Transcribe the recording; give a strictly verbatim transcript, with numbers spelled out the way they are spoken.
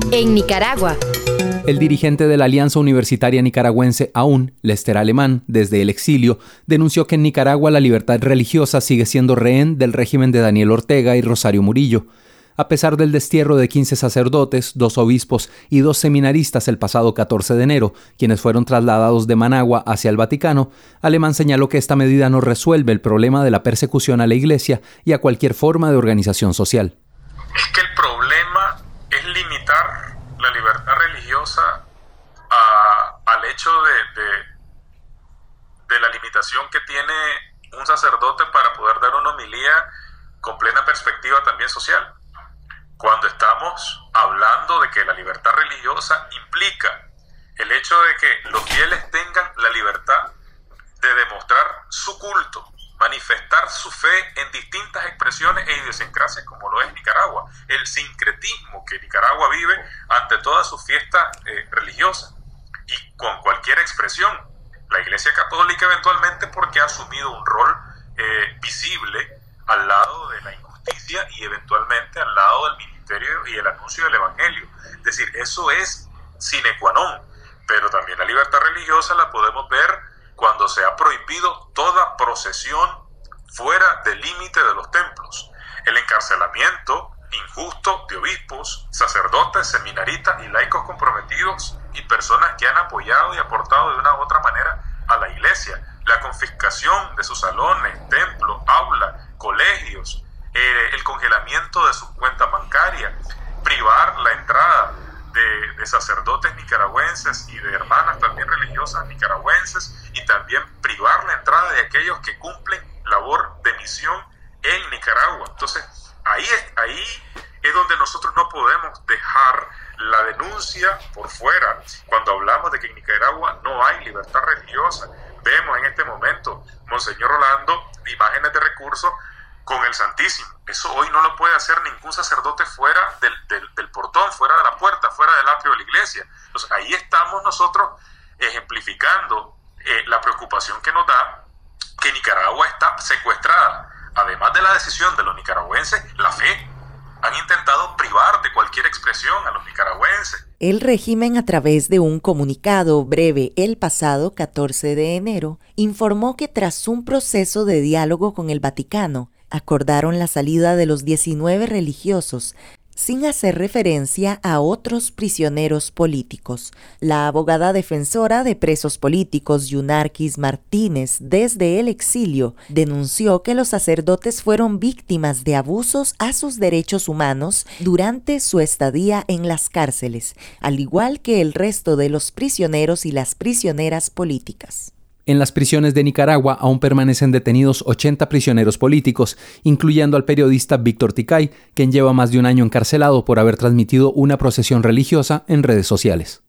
En Nicaragua. El dirigente de la Alianza Universitaria Nicaragüense A U N, Lester Alemán, desde el exilio, denunció que en Nicaragua la libertad religiosa sigue siendo rehén del régimen de Daniel Ortega y Rosario Murillo. A pesar del destierro de quince sacerdotes, dos obispos y dos seminaristas el pasado catorce de enero, quienes fueron trasladados de Managua hacia el Vaticano, Alemán señaló que esta medida no resuelve el problema de la persecución a la Iglesia y a cualquier forma de organización social. Es que el problema es limitar la libertad religiosa a, al hecho de, de, de la limitación que tiene un sacerdote para poder dar una homilía con plena perspectiva también social. Cuando estamos hablando de que la libertad religiosa implica el hecho de que los fieles tengan la libertad de demostrar su culto, manifestar su fe en distintas expresiones e idiosincrasias como lo es Nicaragua, el sincretismo que Nicaragua vive ante todas sus fiestas eh, religiosas y con cualquier expresión. La Iglesia Católica eventualmente porque ha asumido un rol eh, visible al lado de la injusticia y eventualmente al lado del ministerio y el anuncio del Evangelio. Es decir, eso es sine qua non, pero también la libertad religiosa la podemos ver cuando se ha prohibido toda procesión fuera del límite de los templos, el encarcelamiento injusto de obispos, sacerdotes, seminaristas y laicos comprometidos y personas que han apoyado y aportado de una u otra manera a la Iglesia, la confiscación de sus salones, templos, aulas, colegios, eh, el congelamiento de sus cuentas bancarias, privar la entrada de, de sacerdotes nicaragüenses y de hermanas también religiosas nicaragüenses y también privar la entrada de aquellos que cumplen labor de misión en Nicaragua. Entonces, ahí es, ahí es donde nosotros no podemos dejar la denuncia por fuera. Cuando hablamos de que en Nicaragua no hay libertad religiosa, vemos en este momento, Monseñor Rolando, imágenes de recursos con el Santísimo. Eso hoy no lo puede hacer ningún sacerdote fuera del, del, del portón, fuera de la puerta, fuera del atrio de la iglesia. Entonces ahí estamos nosotros ejemplificando eh, la preocupación que nos da que Nicaragua está secuestrada. Además de la decisión de los nicaragüenses, la fe. Han intentado privar de cualquier expresión a los nicaragüenses. El régimen, a través de un comunicado breve el pasado catorce de enero, informó que tras un proceso de diálogo con el Vaticano, acordaron la salida de los diecinueve religiosos, sin hacer referencia a otros prisioneros políticos. La abogada defensora de presos políticos Yunarquis Martínez, desde el exilio, denunció que los sacerdotes fueron víctimas de abusos a sus derechos humanos durante su estadía en las cárceles, al igual que el resto de los prisioneros y las prisioneras políticas. En las prisiones de Nicaragua aún permanecen detenidos ochenta prisioneros políticos, incluyendo al periodista Víctor Ticay, quien lleva más de un año encarcelado por haber transmitido una procesión religiosa en redes sociales.